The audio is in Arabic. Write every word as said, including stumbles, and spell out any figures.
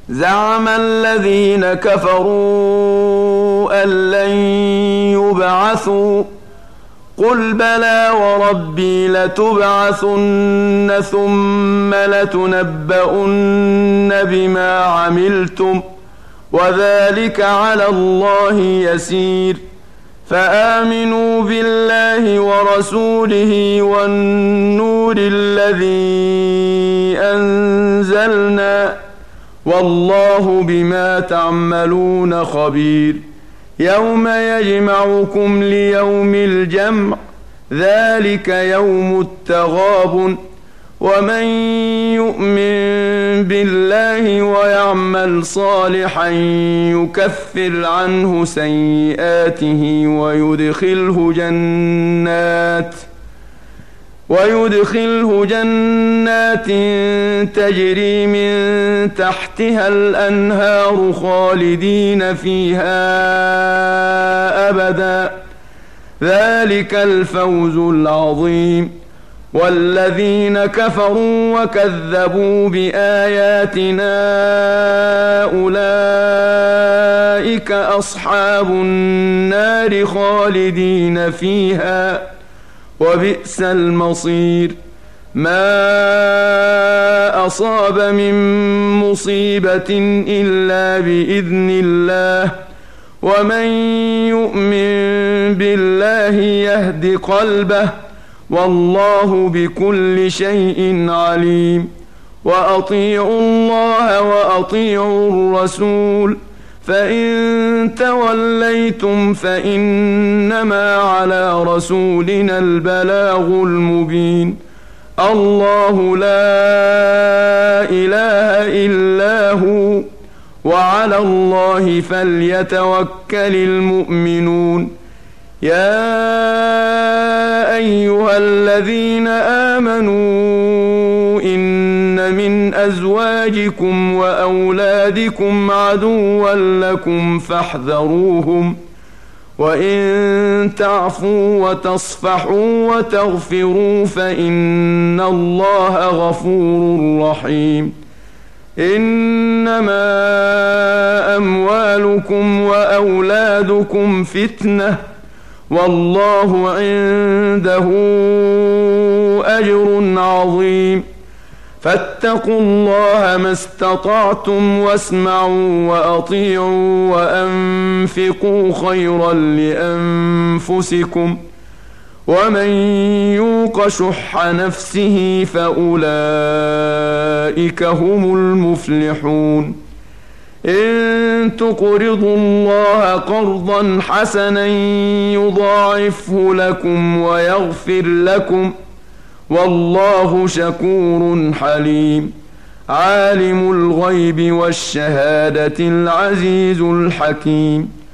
زعم الذين كفروا أن لن يبعثوا قل بلى وربي لتبعثن ثم لتنبؤن بما عملتم وذلك على الله يسير فآمنوا بالله ورسوله والنور الذي أنزلنا والله بما تعملون خبير يوم يجمعكم ليوم الجمع ذلك يوم التغابن ومن يؤمن بالله ويعمل صالحا يكفر عنه سيئاته ويدخله جنات ويدخله جنات تجري من تحتها الأنهار خالدين فيها أبدا ذلك الفوز العظيم والذين كفروا وكذبوا بآياتنا أولئك أصحاب النار خالدين فيها وبئس المصير ما أصاب من مصيبة إلا بإذن الله ومن يؤمن بالله يهد قلبه والله بكل شيء عليم وأطيعوا الله وأطيعوا الرسول فإن توليتم فإنما على رسولنا البلاغ المبين الله لا إله إلا هو وعلى الله فليتوكل المؤمنون يا أيها الذين آمنوا إن من أزواجكم وأولادكم عدوا لكم فاحذروهم وإن تعفوا وتصفحوا وتغفروا فإن الله غفور رحيم إنما أموالكم وأولادكم فتنة والله عنده أجر عظيم فاتقوا الله ما استطعتم واسمعوا وأطيعوا وأنفقوا خيرا لأنفسكم ومن يوق شح نفسه فأولئك هم المفلحون إن تقرضوا الله قرضا حسنا يضاعفه لكم ويغفر لكم والله شكور حليم عالم الغيب والشهادة العزيز الحكيم